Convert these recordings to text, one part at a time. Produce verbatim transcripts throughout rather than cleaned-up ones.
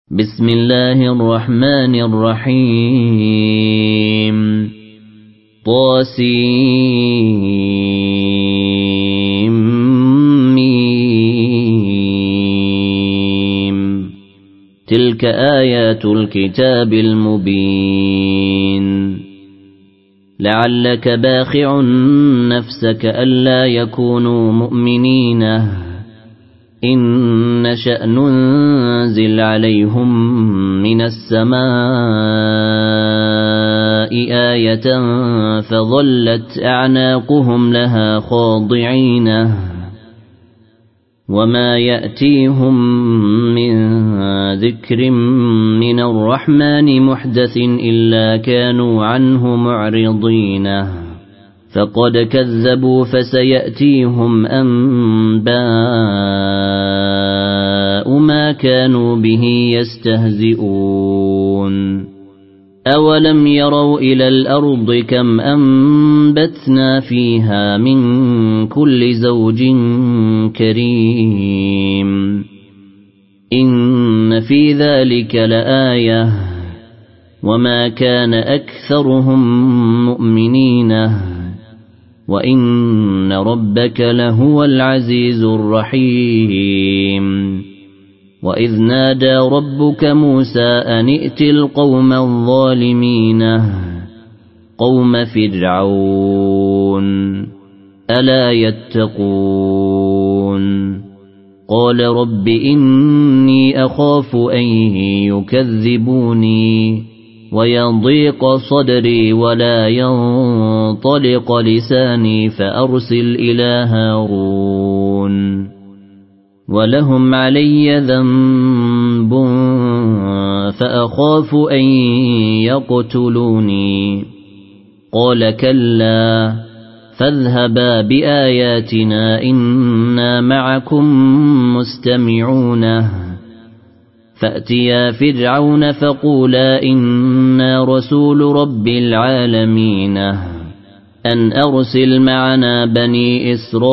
بسم الله الرحمن الرحيم طاسيم تلك آيات الكتاب المبين لعلك باخع نفسك ألا يكونوا مؤمنين إن نشأ ننزل عليهم من السماء آية فظلت أعناقهم لها خاضعين وما يأتيهم من ذكر من الرحمن محدث إلا كانوا عنه معرضين فقد كذبوا فسيأتيهم أنباء ما كانوا به يستهزئون أولم يروا إلى الأرض كم أنبتنا فيها من كل زوج كريم إن في ذلك لآية وما كان أكثرهم مؤمنين وإن ربك لهو العزيز الرحيم وإذ نادى ربك موسى أن ائت القوم الظالمين قوم فرعون ألا يتقون قال رب إني أخاف أن يكذبوني ويضيق صدري ولا ينطلق لساني فأرسل إلى هارون ولهم علي ذنب فأخاف أن يقتلوني قال كلا فاذهبا بآياتنا إنا معكم مستمعون فأتيا فرعون فقولا إنا رسول رب العالمين أن أرسل معنا بني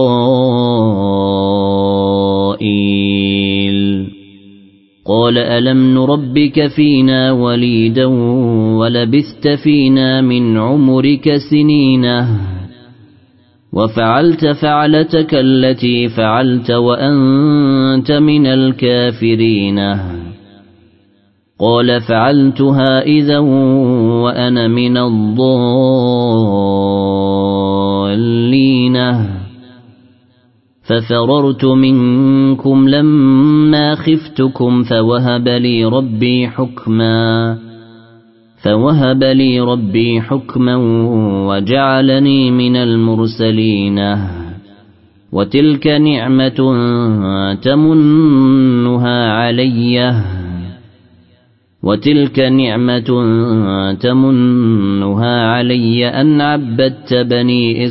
إسرائيل قال ألم نربك فينا وليدا ولبثت فينا من عمرك سنين وفعلت فعلتك التي فعلت وأنت من الكافرين قال فعلتها إذا وأنا من الضالين ففررت منكم لما خفتكم فوهب لي ربي حكما فوهب لي ربي حكما وجعلني من المرسلين وتلك نعمة تمنها علي وتلك نعمة تمنها علي أن عبدت بني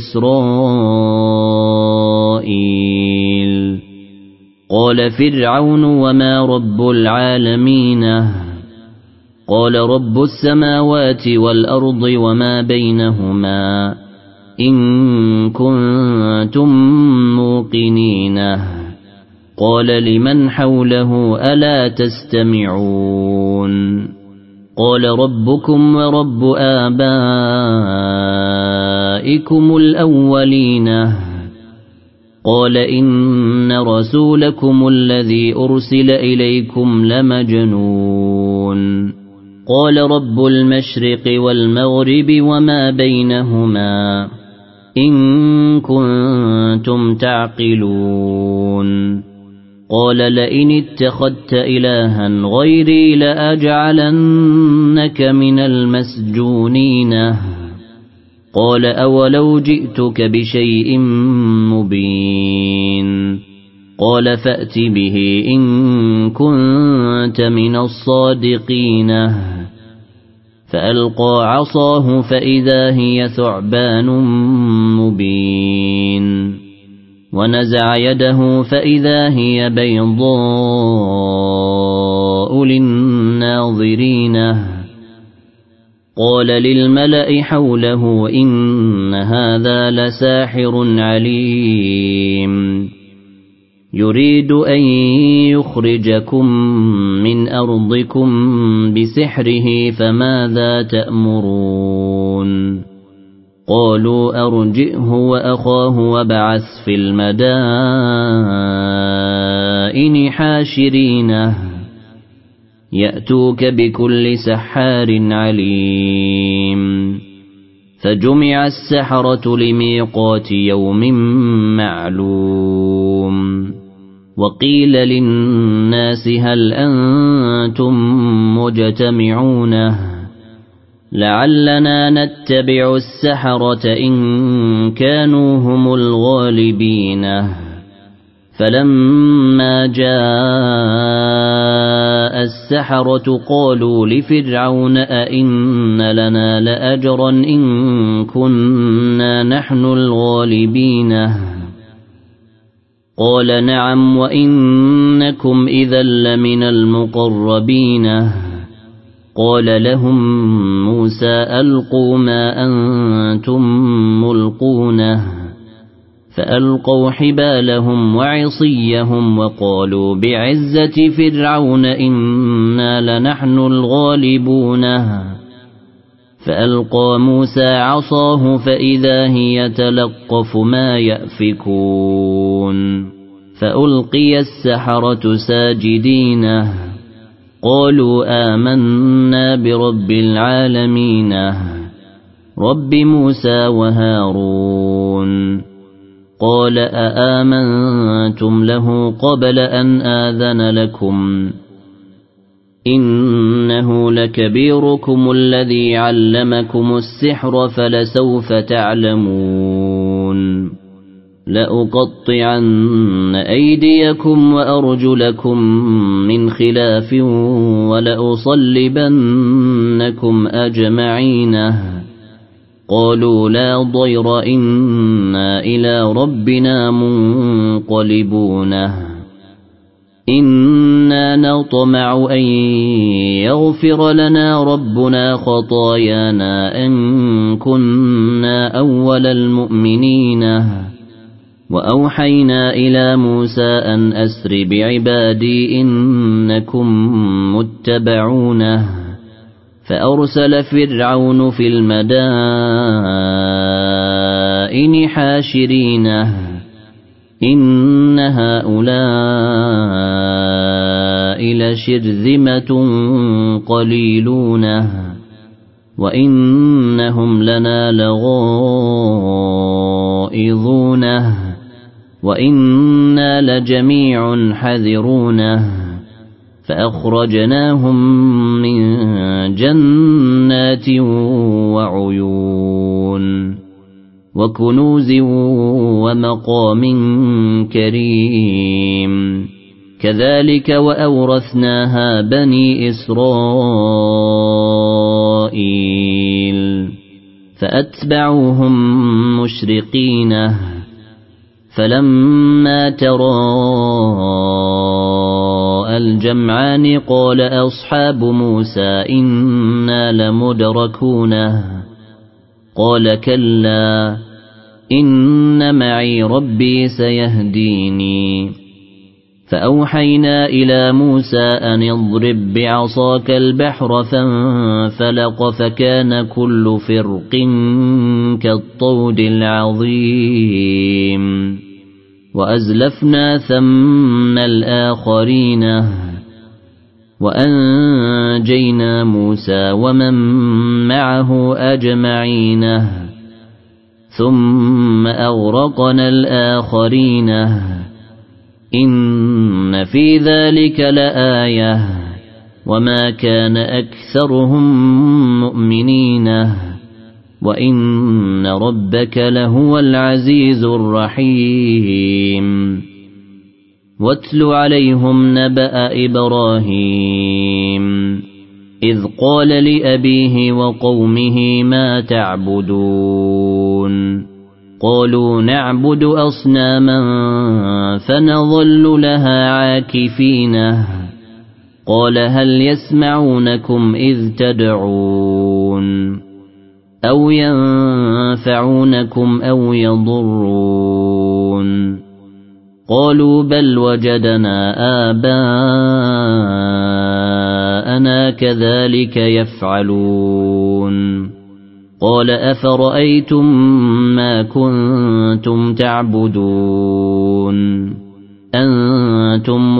إسرائيل قال فرعون وما رب العالمين قال رب السماوات والأرض وما بينهما إن كنتم موقنين قال لمن حوله ألا تستمعون قال ربكم ورب آبائكم الأولين قال إن رسولكم الذي أرسل إليكم لمجنون قال رب المشرق والمغرب وما بينهما إن كنتم تعقلون قال لئن اتخذت إلها غيري لأجعلنك من المسجونين قال أولو جئتك بشيء مبين قال فأت به إن كنت من الصادقين فألقى عصاه فإذا هي ثعبان مبين ونزع يده فإذا هي بيضاء للناظرين قال للملأ حوله إن هذا لساحر عليم يريد أن يخرجكم من أرضكم بسحره فماذا تأمرون قالوا أرجئه وأخاه وابعث في المدائن حاشرينه يأتوك بكل سحار عليم فجمع السحرة لميقات يوم معلوم وقيل للناس هل أنتم مجتمعون لعلنا نتبع السحرة إن كانوا هم الغالبين فلما جاء السحرة قالوا لفرعون أئن لنا لأجرا إن كنا نحن الغالبين قال نعم وإنكم إذا لمن المقربين قال لهم موسى ألقوا ما أنتم ملقونه فألقوا حبالهم وعصيهم وقالوا بعزة فرعون إنا لنحن الغالبون فألقى موسى عصاه فإذا هي تلقف ما يأفكون فألقي السحرة ساجدين قالوا آمنا برب العالمين رب موسى وهارون قال أآمنتم له قبل أن آذن لكم إنه لكبيركم الذي علمكم السحر فلسوف تعلمون لأقطعن أيديكم وأرجلكم من خلاف ولأصلبنكم أجمعين قالوا لا ضير إنا إلى ربنا منقلبون إنا نطمع أن يغفر لنا ربنا خطايانا أن كنا أول المؤمنين وأوحينا إلى موسى أن أسر بعبادي إنكم متبعون فأرسل فرعون في المدائن حاشرين إن هؤلاء لشرذمة قليلون وإنهم لنا لغائظون وإنا لجميع حذرون فأخرجناهم من جنات وعيون وكنوز ومقام كريم كذلك وأورثناها بني إسرائيل فأتبعوهم مشرقين فلما تراءى الجمعان قال أصحاب موسى إنا لمدركون قال كلا إن معي ربي سيهديني فأوحينا إلى موسى أن اضرب بعصاك البحر فانفلق فكان كل فرق كالطود العظيم وأزلفنا ثم الآخرين وأنجينا موسى ومن معه أجمعين ثم أغرقنا الآخرين إن في ذلك لآية وما كان أكثرهم مؤمنين وإن ربك لهو العزيز الرحيم واتل عليهم نبأ إبراهيم إذ قال لأبيه وقومه ما تعبدون قالوا نعبد أصناما فنظل لها عاكفين قال هل يسمعونكم إذ تدعون أو ينفعونكم أو يضرون قالوا بل وجدنا آباءنا كذلك يفعلون قال أفرأيتم ما كنتم تعبدون أنتم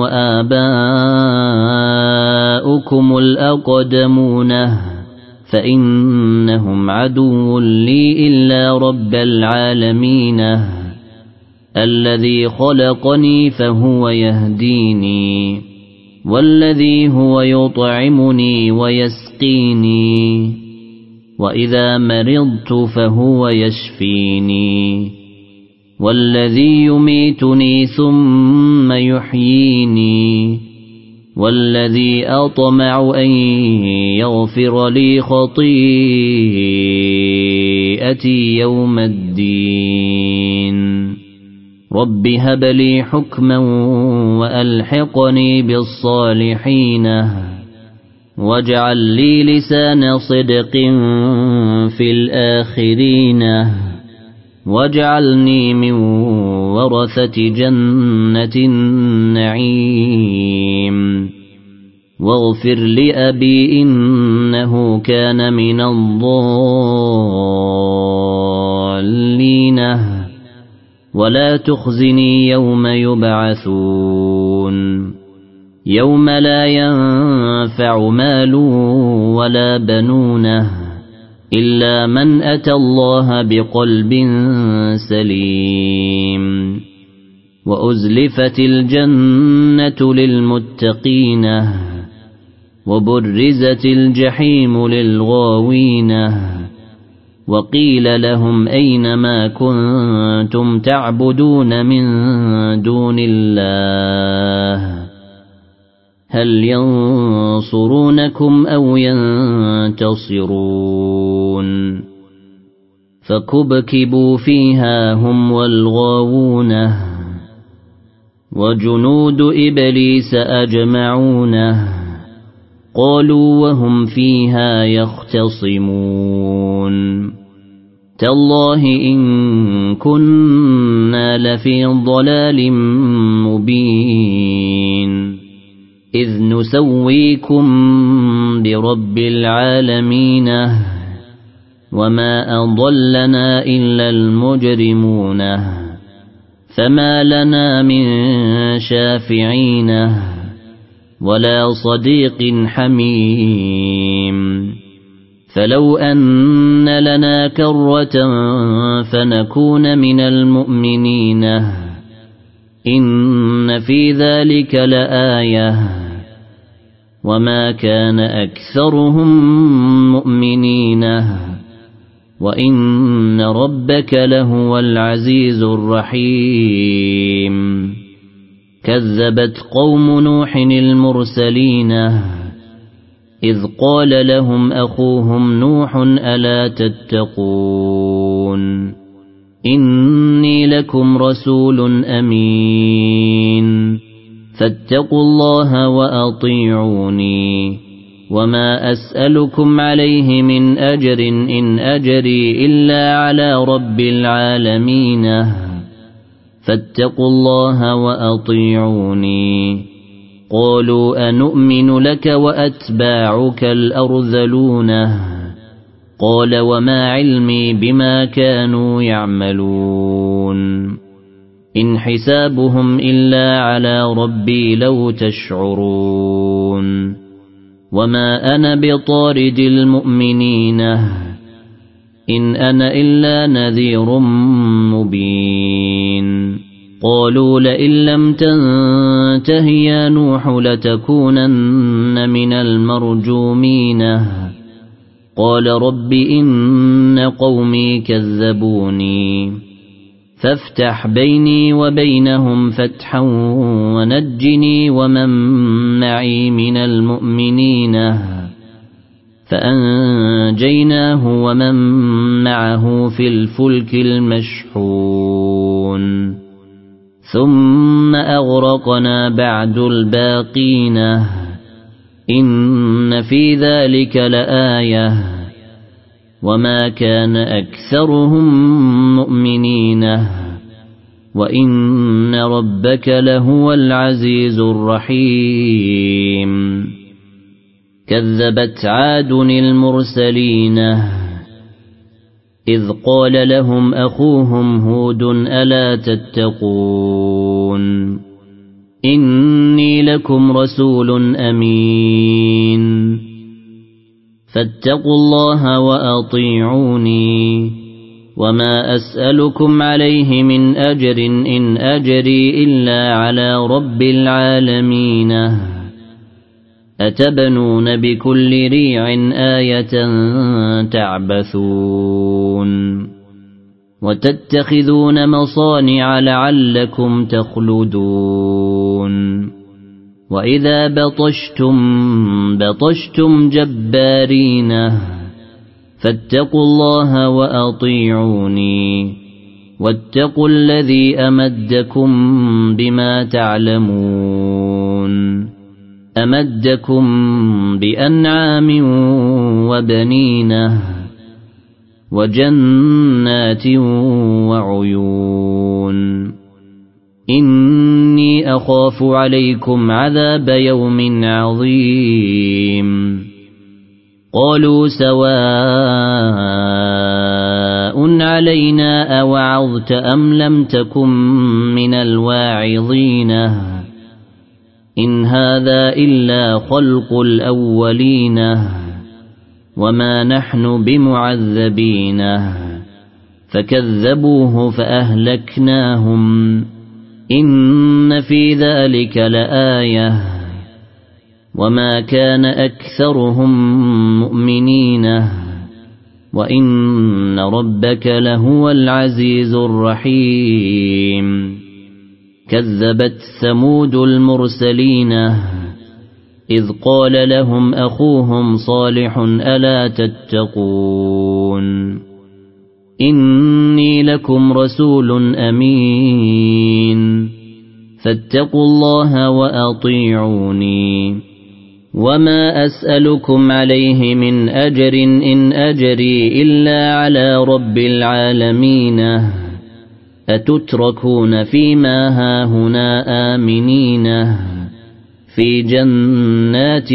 وآباؤكم الأقدمون فإنهم عدو لي إلا رب العالمين الذي خلقني فهو يهديني والذي هو يطعمني ويسقيني وإذا مرضت فهو يشفيني والذي يميتني ثم يحييني والذي أطمع أن يغفر لي خطيئتي يوم الدين رب هب لي حكما وألحقني بالصالحين واجعل لي لسان صدق في الآخرين واجعلني من ورثة جنة النعيم واغفر لأبي إنه كان من الضالين ولا تخزني يوم يبعثون يوم لا ينفع مال ولا بنون إلا من أتى الله بقلب سليم وأزلفت الجنة للمتقين وبرزت الجحيم للغاوين وقيل لهم أين ما كنتم تعبدون من دون الله هل ينصرونكم أو ينتصرون فكبكبوا فيها هم والغاوون وجنود إبليس أجمعون قالوا وهم فيها يختصمون تالله إن كنا لفي ضلال مبين إذ نسويكم برب العالمين وما أضلنا إلا المجرمون فما لنا من شافعين ولا صديق حميم فلو أن لنا كرة فنكون من المؤمنين إن في ذلك لآية وما كان أكثرهم مؤمنين وإن ربك لهو العزيز الرحيم كذبت قوم نوح المرسلين إذ قال لهم أخوهم نوح ألا تتقون إني لكم رسول أمين فاتقوا الله وأطيعوني وما أسألكم عليه من أجر إن أجري إلا على رب العالمين فاتقوا الله وأطيعوني قالوا أنؤمن لك وأتباعك الأرذلون قال وما علمي بما كانوا يعملون إن حسابهم إلا على ربي لو تشعرون وما أنا بطارد المؤمنين إن أنا إلا نذير مبين قالوا لئن لم تنته يا نوح لتكونن من المرجومين قال رب إن قومي كذبوني فافتح بيني وبينهم فتحا ونجني ومن معي من المؤمنين فأنجيناه ومن معه في الفلك المشحون ثم أغرقنا بعد الباقين إن في ذلك لآية وما كان أكثرهم مؤمنين وإن ربك لهو العزيز الرحيم كذبت عاد المرسلين إذ قال لهم أخوهم هود ألا تتقون إني لكم رسول أمين فاتقوا الله وأطيعوني وما أسألكم عليه من أجر إن أجري إلا على رب العالمين أتبنون بكل ريع آية تعبثون وتتخذون مصانع لعلكم تخلدون وإذا بطشتم بطشتم جبارين فاتقوا الله وأطيعوني واتقوا الذي أمدكم بما تعلمون أمدكم بأنعام وبنين وجنات وعيون إني أخاف عليكم عذاب يوم عظيم قالوا سواء علينا أوعظت أم لم تكن من الواعظين إن هذا إلا خلق الأولين وما نحن بمعذبين فكذبوه فأهلكناهم إن في ذلك لآية وما كان أكثرهم مؤمنين وإن ربك لهو العزيز الرحيم كذبت ثمود المرسلين إذ قال لهم أخوهم صالح ألا تتقون إني لكم رسول أمين فاتقوا الله وأطيعوني وما أسألكم عليه من أجر إن أجري إلا على رب العالمين أتتركون فيما هاهنا آمنين في جنات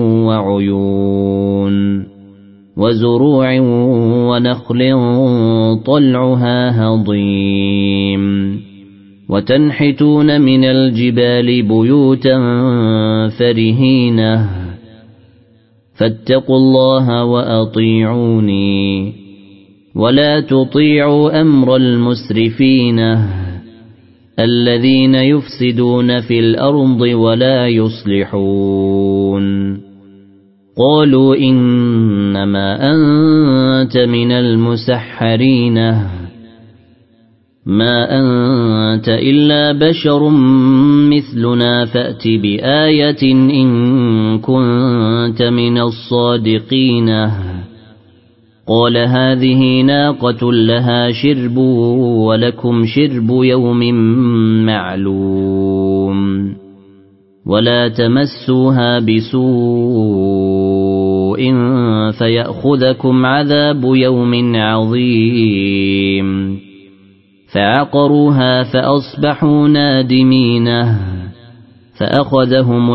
وعيون وزروع ونخل طلعها هضيم وتنحتون من الجبال بيوتا فرهين فاتقوا الله وأطيعوني ولا تطيعوا أمر المسرفين الذين يفسدون في الأرض ولا يصلحون قالوا إنما أنت من المسحرين ما أنت إلا بشر مثلنا فأت بآية إن كنت من الصادقين قال هذه ناقة لها شرب ولكم شرب يوم معلوم ولا تمسوها بسوء فيأخذكم عذاب يوم عظيم فعقروها فأصبحوا نادمين فأخذهم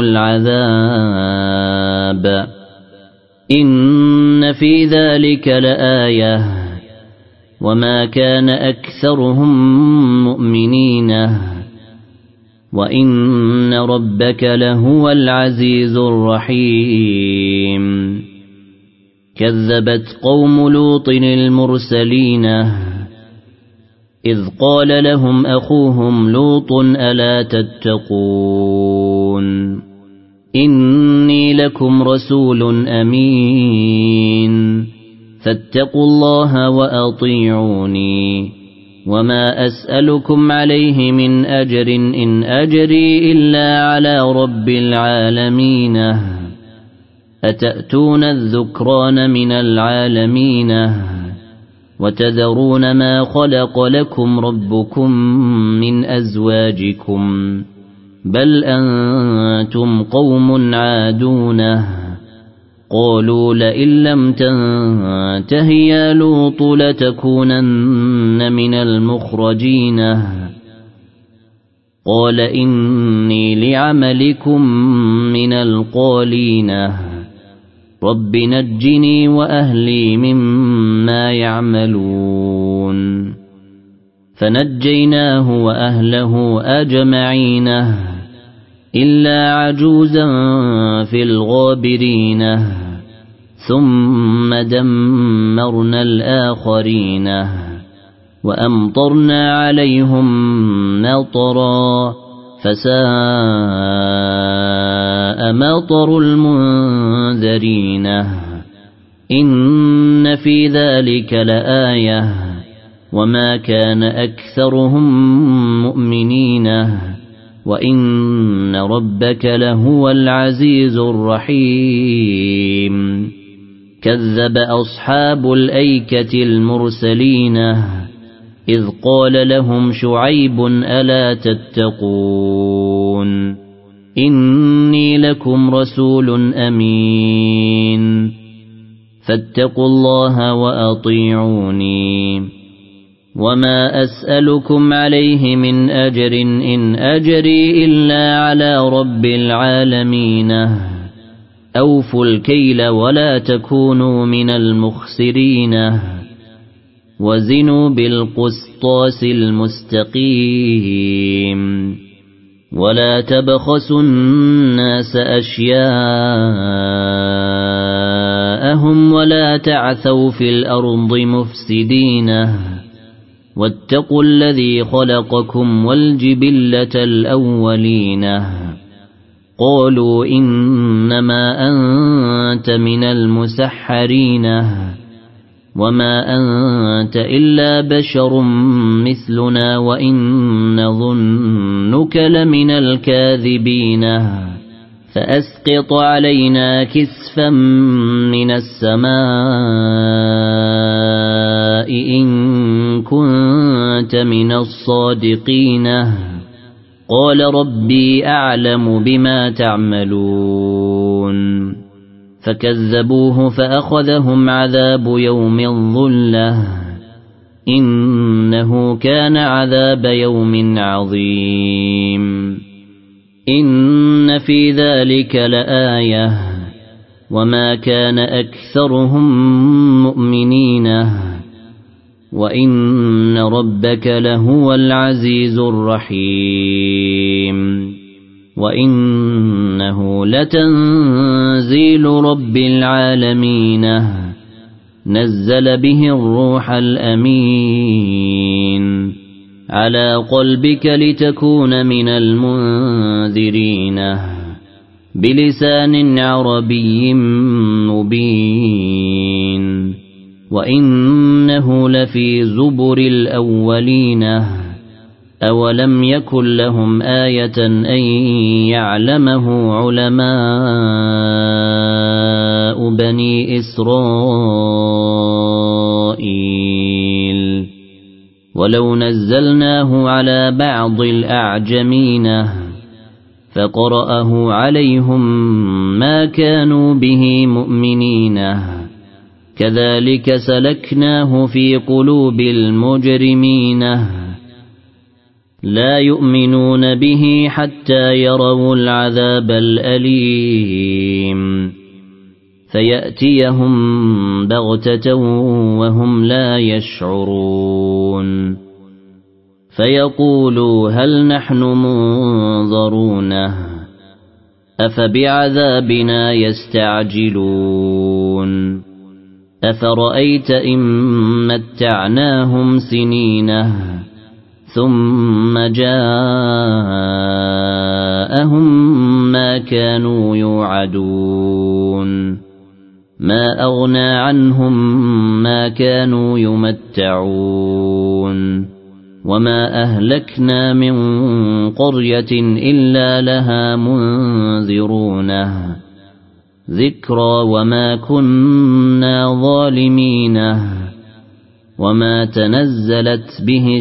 العذاب إن في ذلك لآية وما كان أكثرهم مؤمنين وإن ربك لهو العزيز الرحيم كذبت قوم لوط المرسلين إذ قال لهم أخوهم لوط ألا تتقون إني لكم رسول أمين فاتقوا الله وأطيعوني وما أسألكم عليه من أجر إن أجري إلا على رب العالمين أتأتون الذكران من العالمين وتذرون ما خلق لكم ربكم من أزواجكم بل أنتم قوم عادون قالوا لئن لم تنته يا لوط لتكونن من المخرجين قال إني لعملكم من القالين رب نجني وأهلي مما يعملون فنجيناه وأهله أجمعين إلا عجوزا في الغابرين ثم دمرنا الآخرين وأمطرنا عليهم مطرا فساء مطر المنذرين إن في ذلك لآية وما كان أكثرهم مؤمنين وإن ربك لهو العزيز الرحيم كذب أصحاب الأيكة المرسلين إذ قال لهم شعيب ألا تتقون إني لكم رسول أمين فاتقوا الله وأطيعوني وما أسألكم عليه من أجر إن أجري إلا على رب العالمين أوفوا الكيل ولا تكونوا من المخسرين وزنوا بالقسطاس المستقيم ولا تبخسوا الناس أشياءهم ولا تعثوا في الأرض مفسدين واتقوا الذي خلقكم والجبلة الأولين قالوا إنما أنت من المسحرين وما أنت إلا بشر مثلنا وإن نظنك لمن الكاذبين فأسقط علينا كسفا من السماء إن كنت من الصادقين قال ربي أعلم بما تعملون فكذبوه فأخذهم عذاب يوم الظلة إنه كان عذاب يوم عظيم إن في ذلك لآية وما كان أكثرهم مؤمنين وإن ربك لهو العزيز الرحيم وإنه لتنزيل رب العالمين نزل به الروح الأمين على قلبك لتكون من المنذرين بلسان عربي مبين وإنه لفي زبر الأولين أولم يكن لهم آية أن يعلمه علماء بني إسرائيل ولو نزلناه على بعض الأعجمين فقرأه عليهم ما كانوا به مؤمنين كذلك سلكناه في قلوب المجرمين لا يؤمنون به حتى يروا العذاب الأليم فيأتيهم بغتة وهم لا يشعرون فيقولوا هل نحن منظرون أفبعذابنا يستعجلون أفرأيت إن متعناهم سنين ثم جاءهم ما كانوا يوعدون ما أغنى عنهم ما كانوا يمتعون وما أهلكنا من قرية إلا لها منذرون ذكرى وما كنا ظالمين وما تنزلت به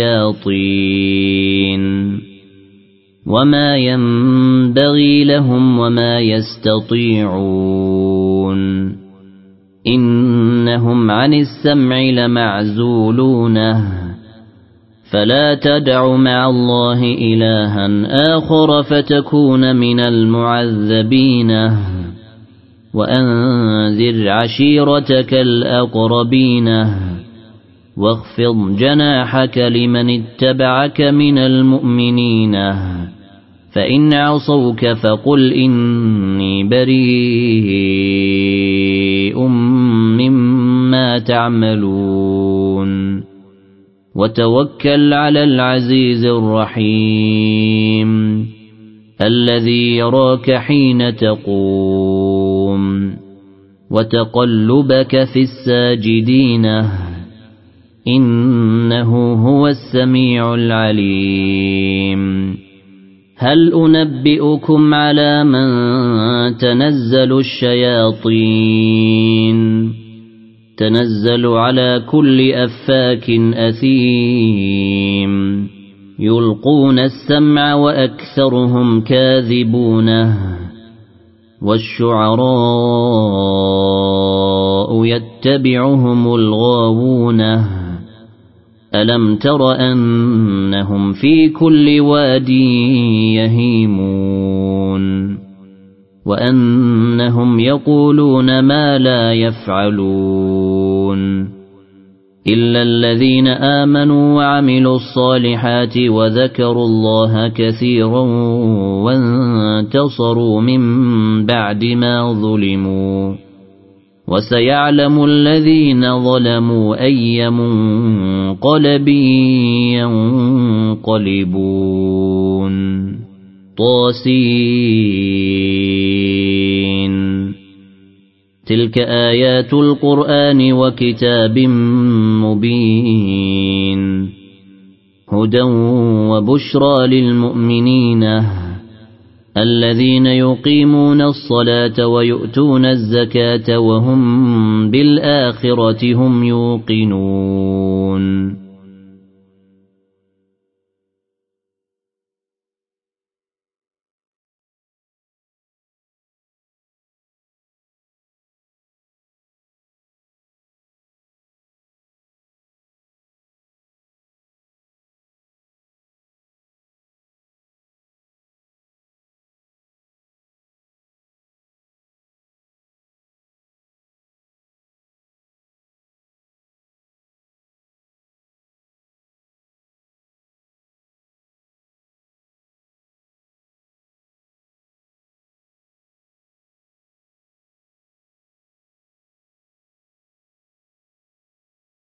الشياطين وما ينبغي لهم وما يستطيعون إنهم عن السمع لمعزولون فلا تدع مع الله إلها آخر فتكون من المعذبين وأنذر عشيرتك الأقربين واخفض جناحك لمن اتبعك من المؤمنين فإن عصوك فقل إني بريء مما تعملون وتوكل على العزيز الرحيم الذي يراك حين تقوم وتقلبك في الساجدين إنه هو السميع العليم هل أنبئكم على من تنزل الشياطين تنزل على كل أفاك أثيم يلقون السمع وأكثرهم كاذبون والشعراء يتبعهم الغاوون ألم تر أنهم في كل واد يهيمون وأنهم يقولون ما لا يفعلون إلا الذين آمنوا وعملوا الصالحات وذكروا الله كثيرا وانتصروا من بعد ما ظلموا وسيعلم الذين ظلموا أي منقلب ينقلبون طاسين تلك آيات القرآن وكتاب مبين هدى وبشرى للمؤمنين الذين يقيمون الصلاة ويؤتون الزكاة وهم بالآخرة هم يوقنون